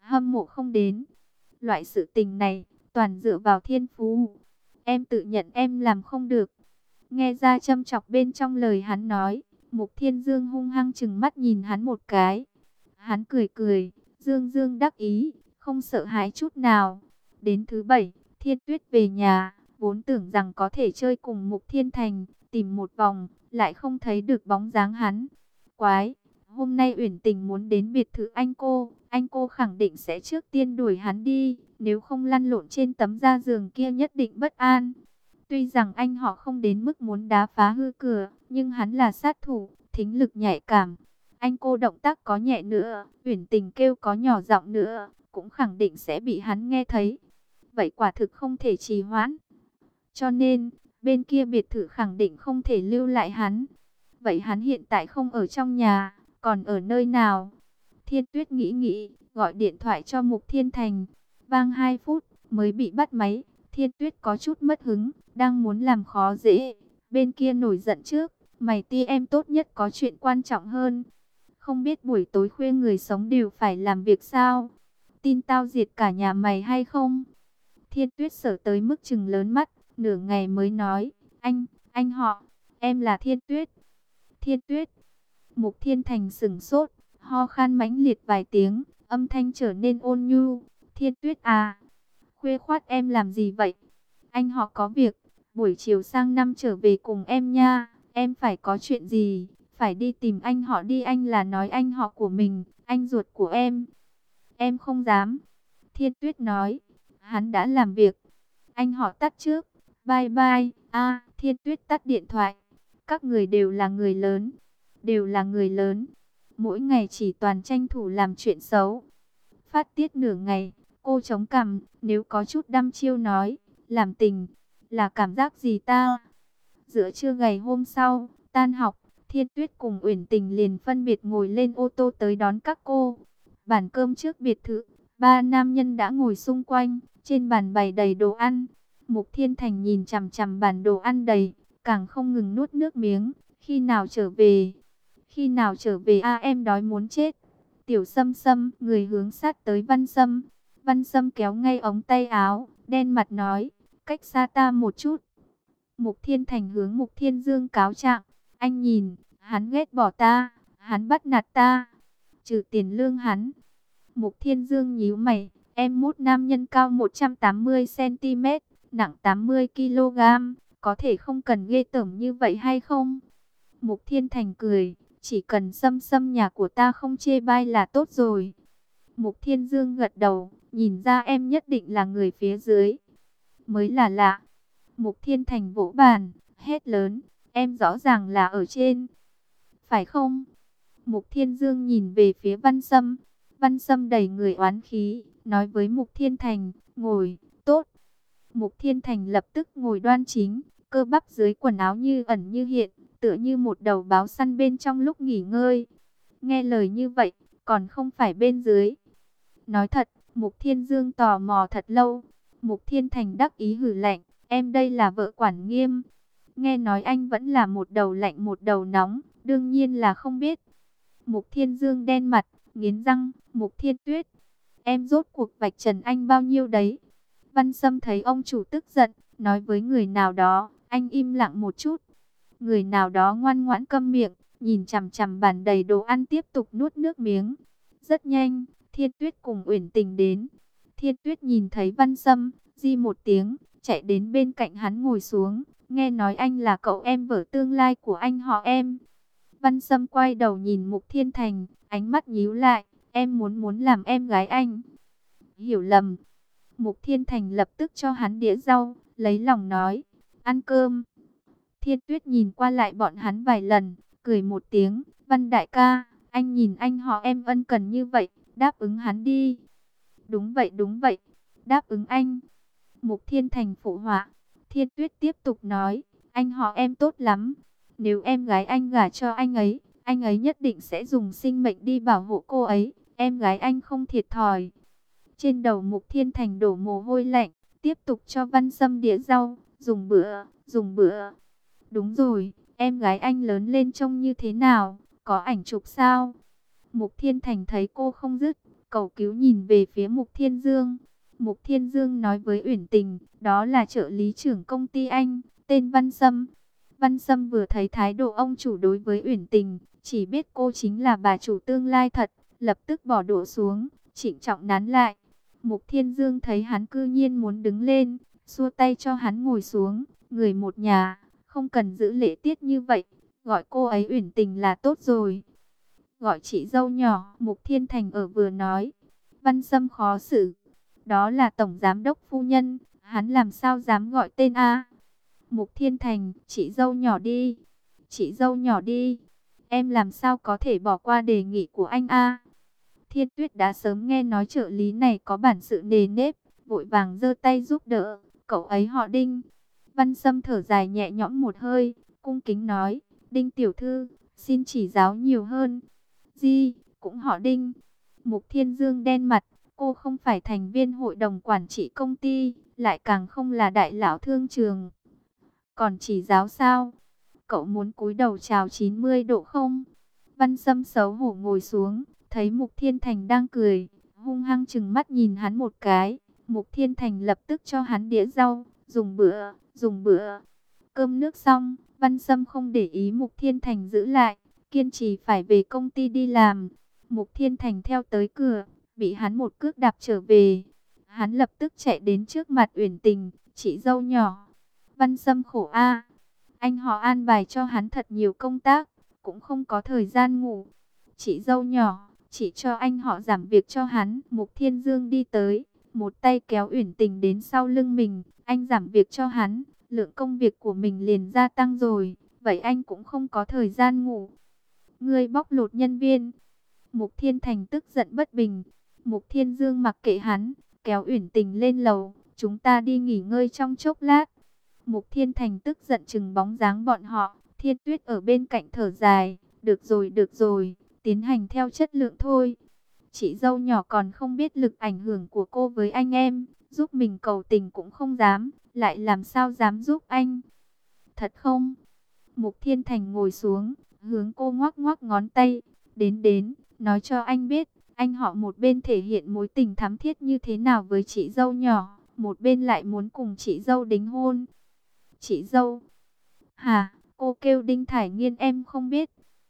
Speaker 1: hâm mộ không đến. Loại sự tình này, toàn dựa vào thiên phú. Em tự nhận em làm không được. Nghe ra châm chọc bên trong lời hắn nói, Mục Thiên Dương hung hăng trừng mắt nhìn hắn một cái. Hắn cười cười, dương dương đắc ý, không sợ hãi chút nào. Đến thứ bảy, Thiên Tuyết về nhà, vốn tưởng rằng có thể chơi cùng Mục Thiên Thành, tìm một vòng, lại không thấy được bóng dáng hắn. Quái, hôm nay Uyển Tình muốn đến biệt thự anh cô khẳng định sẽ trước tiên đuổi hắn đi, nếu không lăn lộn trên tấm da giường kia nhất định bất an. Tuy rằng anh họ không đến mức muốn đá phá hư cửa, nhưng hắn là sát thủ, thính lực nhạy cảm. Anh cô động tác có nhẹ nữa, Uyển Tình kêu có nhỏ giọng nữa, cũng khẳng định sẽ bị hắn nghe thấy. Vậy quả thực không thể trì hoãn. Cho nên, bên kia biệt thự khẳng định không thể lưu lại hắn. Vậy hắn hiện tại không ở trong nhà, còn ở nơi nào? Thiên Tuyết nghĩ nghĩ, gọi điện thoại cho Mục Thiên Thành. Vang 2 phút, mới bị bắt máy. Thiên Tuyết có chút mất hứng, đang muốn làm khó dễ. Bên kia nổi giận trước, mày ti em tốt nhất có chuyện quan trọng hơn. Không biết buổi tối khuya người sống đều phải làm việc sao? Tin tao diệt cả nhà mày hay không? Thiên Tuyết sợ tới mức trừng lớn mắt, nửa ngày mới nói, anh họ, em là Thiên Tuyết. Thiên Tuyết. Mục Thiên Thành sững sốt, ho khan mãnh liệt vài tiếng, âm thanh trở nên ôn nhu. Thiên Tuyết à, khuya khoát em làm gì vậy? Anh họ có việc, buổi chiều sang năm trở về cùng em nha. Em phải có chuyện gì, phải đi tìm anh họ đi. Anh là nói anh họ của mình, anh ruột của em. Em không dám. Thiên Tuyết nói, hắn đã làm việc. Anh họ tắt trước, bye bye. Thiên Tuyết tắt điện thoại. Các người đều là người lớn, đều là người lớn. Mỗi ngày chỉ toàn tranh thủ làm chuyện xấu. Phát tiết nửa ngày, cô chống cằm, nếu có chút đăm chiêu nói, làm tình, là cảm giác gì ta? Giữa trưa ngày hôm sau, tan học, Thiên Tuyết cùng Uyển Tình liền phân biệt ngồi lên ô tô tới đón các cô. Bàn cơm trước biệt thự, ba nam nhân đã ngồi xung quanh, trên bàn bày đầy đồ ăn. Mục Thiên Thành nhìn chằm chằm bàn đồ ăn đầy, càng không ngừng nuốt nước miếng. Khi nào trở về? Khi nào trở về em đói muốn chết. Tiểu Sâm Sâm, người hướng sát tới Văn Sâm. Văn Sâm kéo ngay ống tay áo, đen mặt nói, cách xa ta một chút. Mục Thiên Thành hướng Mục Thiên Dương cáo trạng, anh nhìn, hắn ghét bỏ ta, hắn bắt nạt ta, trừ tiền lương hắn. Mục Thiên Dương nhíu mày, em mút nam nhân cao 180 cm, nặng 80 kg, có thể không cần ghê tởm như vậy hay không? Mục Thiên Thành cười, chỉ cần Sâm Sâm nhà của ta không chê bai là tốt rồi. Mục Thiên Dương gật đầu, nhìn ra em nhất định là người phía dưới. Mới là lạ. Mục Thiên Thành vỗ bàn, hét lớn, em rõ ràng là ở trên. Phải không? Mục Thiên Dương nhìn về phía Văn Sâm. Văn Sâm đầy người oán khí, nói với Mục Thiên Thành, ngồi, tốt. Mục Thiên Thành lập tức ngồi đoan chính, cơ bắp dưới quần áo như ẩn như hiện, tựa như một đầu báo săn bên trong lúc nghỉ ngơi. Nghe lời như vậy, còn không phải bên dưới. Nói thật, Mục Thiên Dương tò mò thật lâu. Mục Thiên Thành đắc ý hử lạnh, em đây là vợ quản nghiêm. Nghe nói anh vẫn là một đầu lạnh một đầu nóng, đương nhiên là không biết. Mục Thiên Dương đen mặt, nghiến răng, Mục Thiên Tuyết, em rốt cuộc vạch trần anh bao nhiêu đấy. Văn Sâm thấy ông chủ tức giận, nói với người nào đó, anh im lặng một chút. Người nào đó ngoan ngoãn câm miệng, nhìn chằm chằm bàn đầy đồ ăn tiếp tục nuốt nước miếng. Rất nhanh, Thiên Tuyết cùng Uyển Tình đến. Thiên Tuyết nhìn thấy Văn Sâm, di một tiếng, chạy đến bên cạnh hắn ngồi xuống. Nghe nói anh là cậu em vợ tương lai của anh họ em. Văn Sâm quay đầu nhìn Mục Thiên Thành, ánh mắt nhíu lại. Em muốn làm em gái anh. Hiểu lầm. Mục Thiên Thành lập tức cho hắn đĩa rau, lấy lòng nói, ăn cơm. Thiên Tuyết nhìn qua lại bọn hắn vài lần, cười một tiếng, Văn đại ca, anh nhìn anh họ em ân cần như vậy, đáp ứng hắn đi. Đúng vậy, đáp ứng anh. Mục Thiên Thành phụ họa. Thiên Tuyết tiếp tục nói, anh họ em tốt lắm. Nếu em gái anh gả cho anh ấy nhất định sẽ dùng sinh mệnh đi bảo hộ cô ấy. Em gái anh không thiệt thòi. Trên đầu Mục Thiên Thành đổ mồ hôi lạnh, tiếp tục cho Văn Sâm đĩa rau, dùng bữa. Đúng rồi, em gái anh lớn lên trông như thế nào, có ảnh chụp sao? Mục Thiên Thành thấy cô không dứt cầu cứu nhìn về phía Mục Thiên Dương. Mục Thiên Dương nói với Uyển Tình, đó là trợ lý trưởng công ty anh, tên Văn Sâm. Văn Sâm vừa thấy thái độ ông chủ đối với Uyển Tình, chỉ biết cô chính là bà chủ tương lai thật, lập tức bỏ đũa xuống, trịnh trọng nán lại. Mục Thiên Dương thấy hắn cư nhiên muốn đứng lên, xua tay cho hắn ngồi xuống. Người một nhà, không cần giữ lễ tiết như vậy, gọi cô ấy Uyển Tình là tốt rồi. Gọi chị dâu nhỏ, Mục Thiên Thành ở vừa nói. Văn Sâm khó xử, đó là tổng giám đốc phu nhân, hắn làm sao dám gọi tên A. Mục Thiên Thành, chị dâu nhỏ đi, chị dâu nhỏ đi, em làm sao có thể bỏ qua đề nghị của anh A. Thiên Tuyết đã sớm nghe nói trợ lý này có bản sự nề nếp, vội vàng giơ tay giúp đỡ, cậu ấy họ Đinh. Văn Sâm thở dài nhẹ nhõm một hơi, cung kính nói, Đinh tiểu thư, xin chỉ giáo nhiều hơn. Di, cũng họ Đinh. Mục Thiên Dương đen mặt, cô không phải thành viên hội đồng quản trị công ty, lại càng không là đại lão thương trường. Còn chỉ giáo sao? Cậu muốn cúi đầu chào 90 độ không? Văn Sâm xấu hổ ngồi xuống, thấy Mục Thiên Thành đang cười, hung hăng chừng mắt nhìn hắn một cái. Mục Thiên Thành lập tức cho hắn đĩa rau, dùng bữa, dùng bữa. Cơm nước xong, Văn Sâm không để ý Mục Thiên Thành giữ lại, kiên trì phải về công ty đi làm. Mục Thiên Thành theo tới cửa, bị hắn một cước đạp trở về. Hắn lập tức chạy đến trước mặt Uyển Tình, chị dâu nhỏ. Văn Sâm khổ a, anh họ an bài cho hắn thật nhiều công tác, cũng không có thời gian ngủ. Chị dâu nhỏ, chỉ cho anh họ giảm việc cho hắn. Mục Thiên Dương đi tới, một tay kéo Uyển Tình đến sau lưng mình. Anh giảm việc cho hắn, lượng công việc của mình liền gia tăng rồi, vậy anh cũng không có thời gian ngủ. Ngươi bóc lột nhân viên. Mục Thiên Thành tức giận bất bình. Mục Thiên Dương mặc kệ hắn, kéo Uyển Tình lên lầu, chúng ta đi nghỉ ngơi trong chốc lát. Mục Thiên Thành tức giận chừng bóng dáng bọn họ. Thiên Tuyết ở bên cạnh thở dài, được rồi, tiến hành theo chất lượng thôi. Chị dâu nhỏ còn không biết lực ảnh hưởng của cô với anh em, giúp mình cầu tình cũng không dám, lại làm sao dám giúp anh. Thật không? Mục Thiên Thành ngồi xuống, hướng cô ngoắc ngoắc ngón tay, đến, nói cho anh biết, anh họ một bên thể hiện mối tình thắm thiết như thế nào với chị dâu nhỏ, một bên lại muốn cùng chị dâu đính hôn. Chị dâu? Hả? Cô kêu Đinh Thải Nghiên em không biết.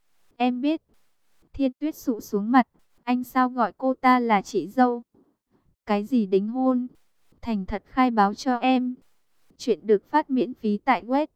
Speaker 1: Em biết. Thiên Tuyết sụ xuống mặt, anh sao gọi cô ta là chị dâu? Cái gì đính hôn? Thành thật khai báo cho em. Chuyện được phát miễn phí tại web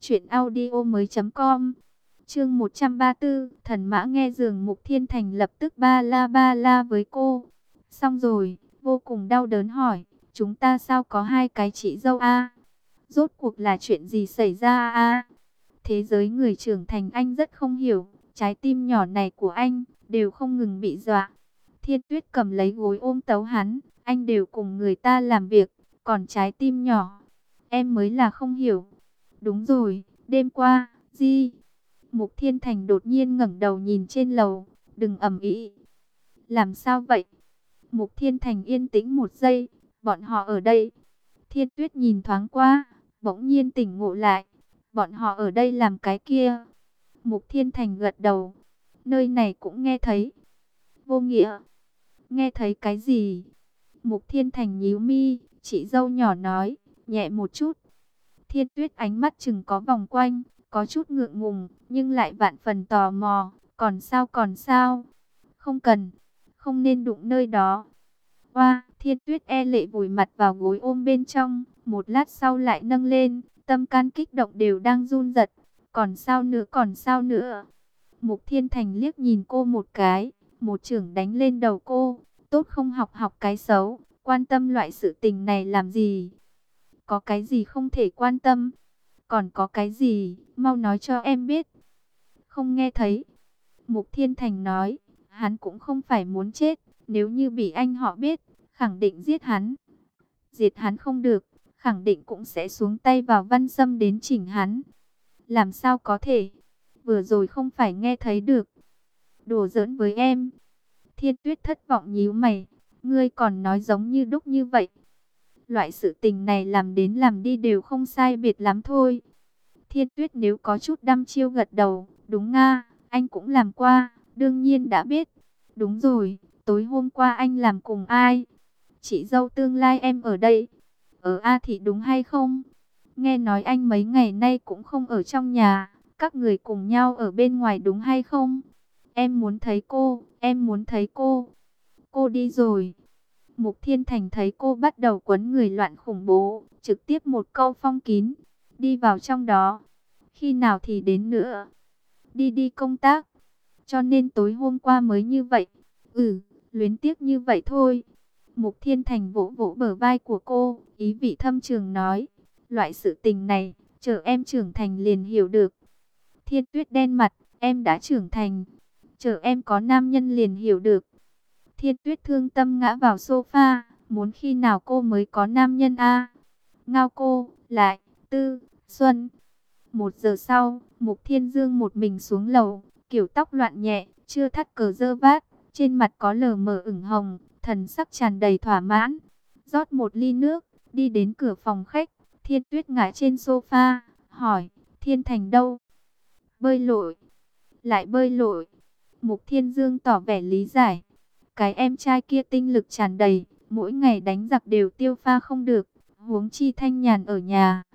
Speaker 1: truyệnaudiomoi.com. Chương 134, thần mã nghe giường. Mục Thiên Thành lập tức ba la với cô. Xong rồi, vô cùng đau đớn hỏi, chúng ta sao có hai cái chị dâu a? Rốt cuộc là chuyện gì xảy ra a? Thế giới người trưởng thành anh rất không hiểu, trái tim nhỏ này của anh đều không ngừng bị dọa. Thiên Tuyết cầm lấy gối ôm tấu hắn, anh đều cùng người ta làm việc, còn trái tim nhỏ, em mới là không hiểu. Đúng rồi, đêm qua, Di. Mục Thiên Thành đột nhiên ngẩng đầu nhìn trên lầu, đừng ầm ĩ. Làm sao vậy? Mục Thiên Thành yên tĩnh một giây, bọn họ ở đây. Thiên Tuyết nhìn thoáng qua, bỗng nhiên tỉnh ngộ lại, bọn họ ở đây làm cái kia. Mục Thiên Thành gật đầu, nơi này cũng nghe thấy. Vô nghĩa, nghe thấy cái gì? Mục Thiên Thành nhíu mi, chị dâu nhỏ nói, nhẹ một chút. Thiên Tuyết ánh mắt chừng có vòng quanh, có chút ngượng ngùng, nhưng lại vạn phần tò mò. Còn sao? Không cần, không nên đụng nơi đó. Oa, Thiên Tuyết e lệ vùi mặt vào gối ôm bên trong, một lát sau lại nâng lên, tâm can kích động đều đang run rẩy. Còn sao nữa? Mục Thiên Thành liếc nhìn cô một cái, một chưởng đánh lên đầu cô. Tốt không học học cái xấu, quan tâm loại sự tình này làm gì? Có cái gì không thể quan tâm? Còn có cái gì, mau nói cho em biết. Không nghe thấy. Mục Thiên Thành nói, hắn cũng không phải muốn chết, nếu như bị anh họ biết, khẳng định giết hắn. Diệt hắn không được, khẳng định cũng sẽ xuống tay vào Văn Sâm đến chỉnh hắn. Làm sao có thể? Vừa rồi không phải nghe thấy được. Đùa giỡn với em. Thiên Tuyết thất vọng nhíu mày, ngươi còn nói giống như đúc như vậy. Loại sự tình này làm đến làm đi đều không sai biệt lắm thôi. Thiên Tuyết nếu có chút đăm chiêu gật đầu, đúng nga, anh cũng làm qua, đương nhiên đã biết. Đúng rồi, tối hôm qua anh làm cùng ai? Chị dâu tương lai em ở đây. Ở A Thị đúng hay không? Nghe nói anh mấy ngày nay cũng không ở trong nhà, các người cùng nhau ở bên ngoài đúng hay không? Em muốn thấy cô, em muốn thấy cô. Cô đi rồi. Mục Thiên Thành thấy cô bắt đầu quấn người loạn khủng bố, trực tiếp một câu phong kín, đi vào trong đó. Khi nào thì đến nữa? Đi công tác. Cho nên tối hôm qua mới như vậy. Luyến tiếc như vậy thôi. Mục Thiên Thành vỗ vỗ bờ vai của cô, ý vị thâm trường nói. Loại sự tình này, chờ em trưởng thành liền hiểu được. Thiên Tuyết đen mặt, em đã trưởng thành. Chờ em có nam nhân liền hiểu được. Thiên Tuyết thương tâm ngã vào sofa, muốn khi nào cô mới có nam nhân a? Ngao cô, lại, Tư, Xuân. 1 giờ sau, Mục Thiên Dương một mình xuống lầu, kiểu tóc loạn nhẹ, chưa thắt cờ dơ vát, trên mặt có lờ mờ ửng hồng, thần sắc tràn đầy thỏa mãn. Rót một ly nước, đi đến cửa phòng khách, Thiên Tuyết ngã trên sofa, hỏi, Thiên Thành đâu? Bơi lội. Lại bơi lội. Mục Thiên Dương tỏ vẻ lý giải. Cái em trai kia tinh lực tràn đầy, mỗi ngày đánh giặc đều tiêu pha không được, huống chi Thanh Nhàn ở nhà,